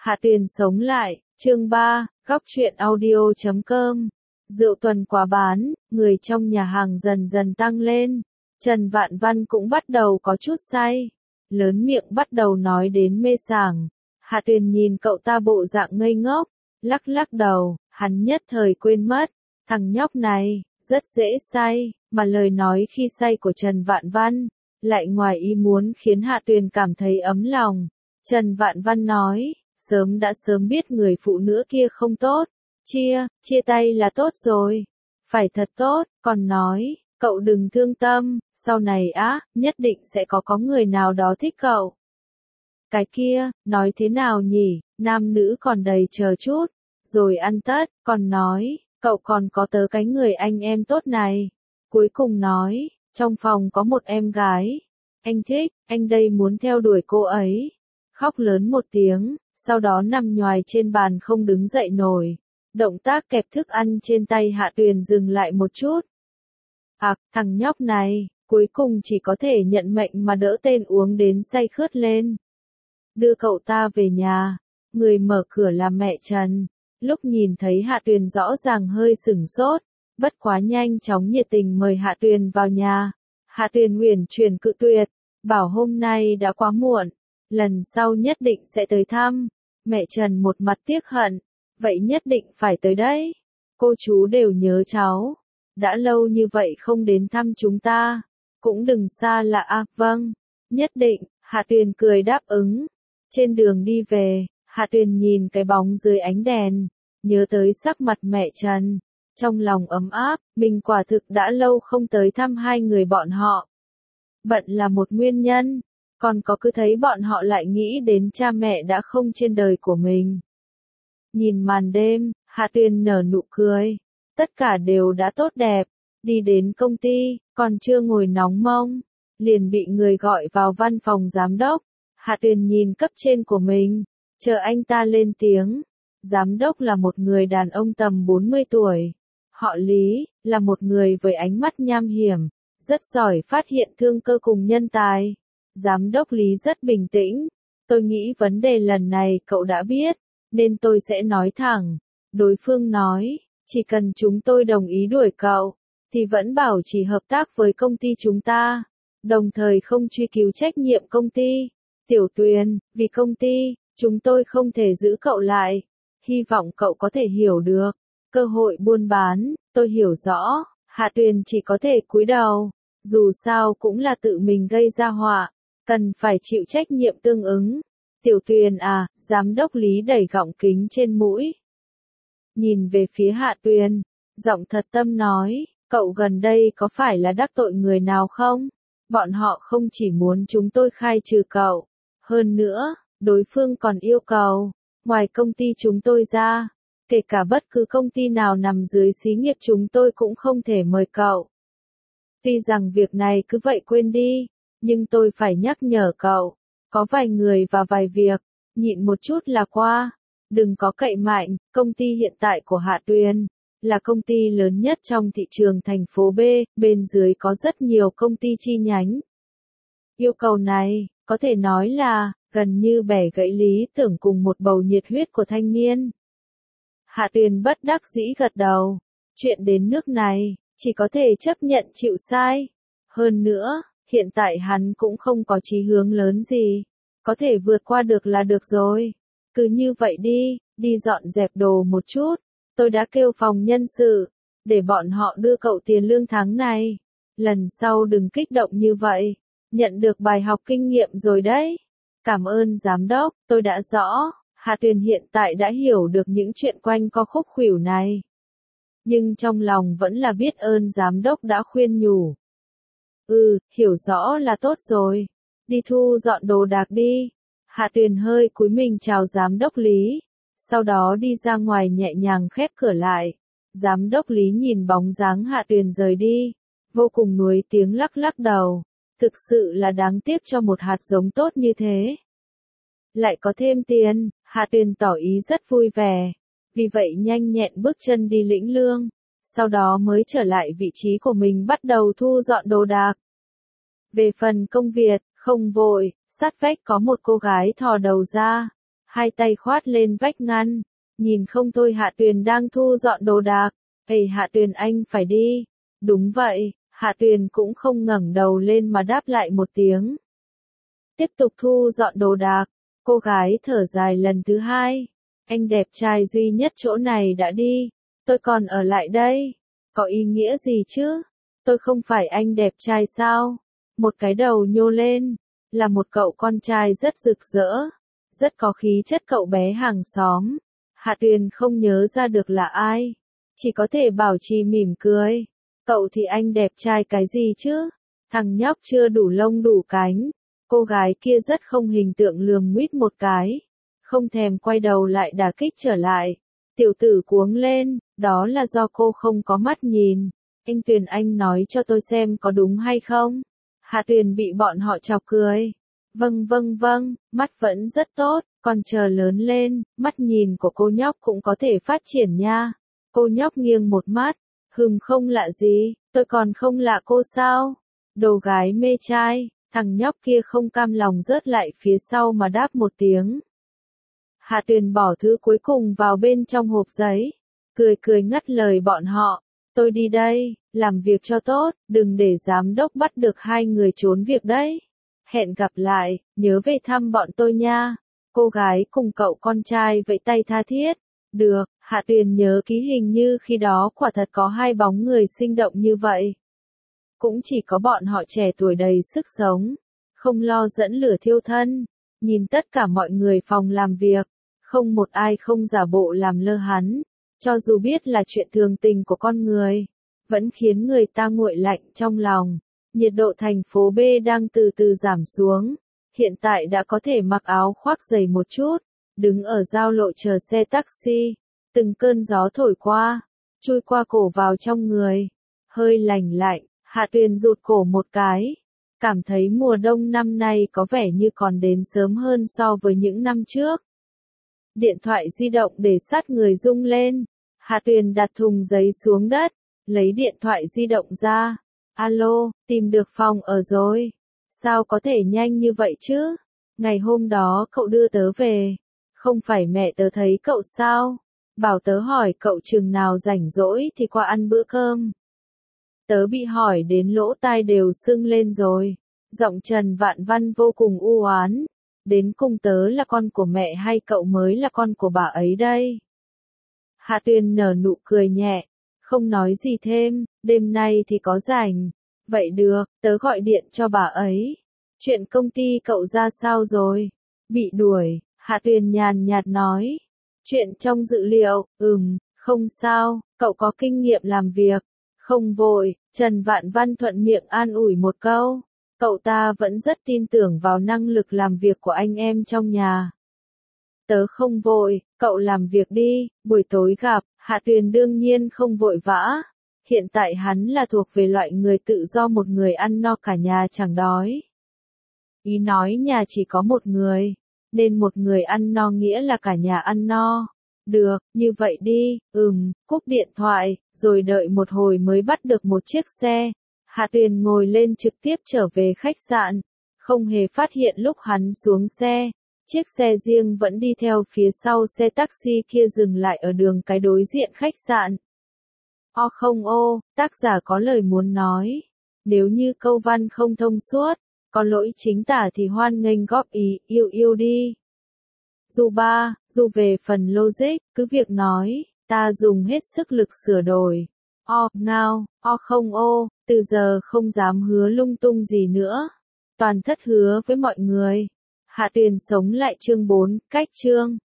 Hạ Tuyền sống lại, chương 3, góc truyện audio.com. Rượu tuần quá bán, người trong nhà hàng dần dần tăng lên. Trần Vạn Văn cũng bắt đầu có chút say. Lớn miệng bắt đầu nói đến mê sảng. Hạ Tuyền nhìn cậu ta bộ dạng ngây ngốc, lắc lắc đầu, hắn nhất thời quên mất. Thằng nhóc này, rất dễ say, mà lời nói khi say của Trần Vạn Văn, lại ngoài ý muốn khiến Hạ Tuyền cảm thấy ấm lòng. Trần Vạn Văn nói, sớm đã biết người phụ nữ kia không tốt, chia tay là tốt rồi, phải thật tốt, còn nói, cậu đừng thương tâm, sau này nhất định sẽ có người nào đó thích cậu. Cái kia, nói thế nào nhỉ, nam nữ còn đầy chờ chút, rồi ăn Tết, còn nói, cậu còn có tớ cái người anh em tốt này. Cuối cùng nói, trong phòng có một em gái, anh thích, anh đây muốn theo đuổi cô ấy. Khóc lớn một tiếng, sau đó nằm nhoài trên bàn không đứng dậy nổi. Động tác kẹp thức ăn trên tay Hạ Tuyền dừng lại một chút. Thằng nhóc này, cuối cùng chỉ có thể nhận mệnh mà đỡ tên uống đến say khướt lên. Đưa cậu ta về nhà, người mở cửa là mẹ Trần. Lúc nhìn thấy Hạ Tuyền rõ ràng hơi sửng sốt, bất quá nhanh chóng nhiệt tình mời Hạ Tuyền vào nhà. Hạ Tuyền uyển chuyển cự tuyệt, bảo hôm nay đã quá muộn, lần sau nhất định sẽ tới thăm. Mẹ Trần một mặt tiếc hận, vậy nhất định phải tới đấy. Cô chú đều nhớ cháu, đã lâu như vậy không đến thăm chúng ta, cũng đừng xa lạ. Vâng, nhất định, Hạ Tuyền cười đáp ứng. Trên đường đi về, Hạ Tuyền nhìn cái bóng dưới ánh đèn, nhớ tới sắc mặt mẹ Trần, trong lòng ấm áp, mình quả thực đã lâu không tới thăm hai người bọn họ. Bận là một nguyên nhân, còn có cứ thấy bọn họ lại nghĩ đến cha mẹ đã không trên đời của mình. Nhìn màn đêm, Hạ Tuyền nở nụ cười, tất cả đều đã tốt đẹp, đi đến công ty, còn chưa ngồi nóng mông, liền bị người gọi vào văn phòng giám đốc. Hạ Tuyền nhìn cấp trên của mình, chờ anh ta lên tiếng. Giám đốc là một người đàn ông tầm 40 tuổi. Họ Lý, là một người với ánh mắt nham hiểm, rất giỏi phát hiện thương cơ cùng nhân tài. Giám đốc Lý rất bình tĩnh. Tôi nghĩ vấn đề lần này cậu đã biết, nên tôi sẽ nói thẳng. Đối phương nói, chỉ cần chúng tôi đồng ý đuổi cậu, thì vẫn bảo chỉ hợp tác với công ty chúng ta, đồng thời không truy cứu trách nhiệm công ty. Tiểu Tuyền, vì công ty, chúng tôi không thể giữ cậu lại. Hy vọng cậu có thể hiểu được. Cơ hội buôn bán, tôi hiểu rõ. Hạ Tuyền chỉ có thể cúi đầu. Dù sao cũng là tự mình gây ra họa, cần phải chịu trách nhiệm tương ứng. Tiểu Tuyền giám đốc Lý đẩy gọng kính trên mũi. Nhìn về phía Hạ Tuyền, giọng thật tâm nói, cậu gần đây có phải là đắc tội người nào không? Bọn họ không chỉ muốn chúng tôi khai trừ cậu. Hơn nữa, đối phương còn yêu cầu, ngoài công ty chúng tôi ra, kể cả bất cứ công ty nào nằm dưới xí nghiệp chúng tôi cũng không thể mời cậu. Tuy rằng việc này cứ vậy quên đi, nhưng tôi phải nhắc nhở cậu, có vài người và vài việc, nhịn một chút là qua, đừng có cậy mạnh. Công ty hiện tại của Hạ Tuyền là công ty lớn nhất trong thị trường thành phố B, bên dưới có rất nhiều công ty chi nhánh. Yêu cầu này, có thể nói là, gần như bẻ gãy lý tưởng cùng một bầu nhiệt huyết của thanh niên. Hạ Tuyền bất đắc dĩ gật đầu, chuyện đến nước này, chỉ có thể chấp nhận chịu sai. Hơn nữa, hiện tại hắn cũng không có chí hướng lớn gì, có thể vượt qua được là được rồi. Cứ như vậy đi dọn dẹp đồ một chút, tôi đã kêu phòng nhân sự, để bọn họ đưa cậu tiền lương tháng này. Lần sau đừng kích động như vậy, nhận được bài học kinh nghiệm rồi đấy. Cảm ơn giám đốc, tôi đã rõ. Hạ Tuyền hiện tại đã hiểu được những chuyện quanh co khúc khuỷu này. Nhưng trong lòng vẫn là biết ơn giám đốc đã khuyên nhủ. Hiểu rõ là tốt rồi. Đi thu dọn đồ đạc đi. Hạ Tuyền hơi cúi mình chào giám đốc Lý. Sau đó đi ra ngoài nhẹ nhàng khép cửa lại. Giám đốc Lý nhìn bóng dáng Hạ Tuyền rời đi, vô cùng nuối tiếng lắc lắc đầu. Thực sự là đáng tiếc cho một hạt giống tốt như thế. Lại có thêm tiền, Hạ Tuyền tỏ ý rất vui vẻ. Vì vậy nhanh nhẹn bước chân đi lĩnh lương. Sau đó mới trở lại vị trí của mình bắt đầu thu dọn đồ đạc. Về phần công việc, không vội, sát vách có một cô gái thò đầu ra. hai tay khoát lên vách ngăn, nhìn không thôi Hạ Tuyền đang thu dọn đồ đạc. Ê Hạ Tuyền anh phải đi. Đúng vậy, Hạ Tuyền cũng không ngẩng đầu lên mà đáp lại một tiếng. Tiếp tục thu dọn đồ đạc, cô gái thở dài lần thứ hai. Anh đẹp trai duy nhất chỗ này đã đi, tôi còn ở lại đây. Có ý nghĩa gì chứ? Tôi không phải anh đẹp trai sao? Một cái đầu nhô lên, là một cậu con trai rất rực rỡ, rất có khí chất cậu bé hàng xóm. Hạ Tuyền không nhớ ra được là ai, chỉ có thể bảo trì mỉm cười. Cậu thì anh đẹp trai cái gì chứ? Thằng nhóc chưa đủ lông đủ cánh. Cô gái kia rất không hình tượng lườm nguýt một cái, không thèm quay đầu lại đả kích trở lại. Tiểu tử cuống lên, đó là do cô không có mắt nhìn. Anh Tuyền anh nói cho tôi xem có đúng hay không? Hạ Tuyền bị bọn họ chọc cười. Vâng, mắt vẫn rất tốt, còn chờ lớn lên, mắt nhìn của cô nhóc cũng có thể phát triển nha. Cô nhóc nghiêng một mắt, không lạ gì, tôi còn không lạ cô sao? Đồ gái mê trai, thằng nhóc kia không cam lòng rớt lại phía sau mà đáp một tiếng. Hạ Tuyền bỏ thứ cuối cùng vào bên trong hộp giấy, cười ngắt lời bọn họ. Tôi đi đây, làm việc cho tốt, đừng để giám đốc bắt được hai người trốn việc đấy. Hẹn gặp lại, nhớ về thăm bọn tôi nha. Cô gái cùng cậu con trai vẫy tay tha thiết. Được, Hạ Tuyền nhớ ký hình như khi đó quả thật có hai bóng người sinh động như vậy. Cũng chỉ có bọn họ trẻ tuổi đầy sức sống, không lo dẫn lửa thiêu thân. Nhìn tất cả mọi người phòng làm việc, không một ai không giả bộ làm lơ hắn. Cho dù biết là chuyện thường tình của con người, vẫn khiến người ta nguội lạnh trong lòng. Nhiệt độ thành phố B đang từ từ giảm xuống. Hiện tại đã có thể mặc áo khoác dày một chút, đứng ở giao lộ chờ xe taxi. Từng cơn gió thổi qua, chui qua cổ vào trong người. Hơi lành lạnh, Hạ Tuyền rụt cổ một cái. Cảm thấy mùa đông năm nay có vẻ như còn đến sớm hơn so với những năm trước. Điện thoại di động để sát người rung lên. Hạ Tuyền đặt thùng giấy xuống đất, lấy điện thoại di động ra. Alo, tìm được phòng ở rồi. Sao có thể nhanh như vậy chứ? Ngày hôm đó cậu đưa tớ về. Không phải mẹ tớ thấy cậu sao? Bảo tớ hỏi cậu chừng nào rảnh rỗi thì qua ăn bữa cơm. Tớ bị hỏi đến lỗ tai đều sưng lên rồi. Giọng Trần Vạn Văn vô cùng u oán. Đến cùng tớ là con của mẹ hay cậu mới là con của bà ấy đây? Hạ Tuyền nở nụ cười nhẹ, không nói gì thêm, đêm nay thì có rảnh. Vậy được, tớ gọi điện cho bà ấy. Chuyện công ty cậu ra sao rồi? Bị đuổi, Hạ Tuyền nhàn nhạt nói. Chuyện trong dự liệu, không sao, cậu có kinh nghiệm làm việc. Không vội, Trần Vạn Văn thuận miệng an ủi một câu. Cậu ta vẫn rất tin tưởng vào năng lực làm việc của anh em trong nhà. Tớ không vội, cậu làm việc đi, buổi tối gặp. Hạ Tuyền đương nhiên không vội vã. Hiện tại hắn là thuộc về loại người tự do, một người ăn no cả nhà chẳng đói. Ý nói nhà chỉ có một người, nên một người ăn no nghĩa là cả nhà ăn no. Được, như vậy đi, cúp điện thoại, rồi đợi một hồi mới bắt được một chiếc xe. Hạ Tuyền ngồi lên trực tiếp trở về khách sạn, không hề phát hiện lúc hắn xuống xe. Chiếc xe riêng vẫn đi theo phía sau xe taxi kia dừng lại ở đường cái đối diện khách sạn. Tác giả có lời muốn nói. Nếu như câu văn không thông suốt, có lỗi chính tả thì hoan nghênh góp ý, yêu đi. Dù về phần logic, cứ việc nói, ta dùng hết sức lực sửa đổi. Từ giờ không dám hứa lung tung gì nữa. Toàn thất hứa với mọi người. Hạ Tuyền sống lại chương 4, cách chương.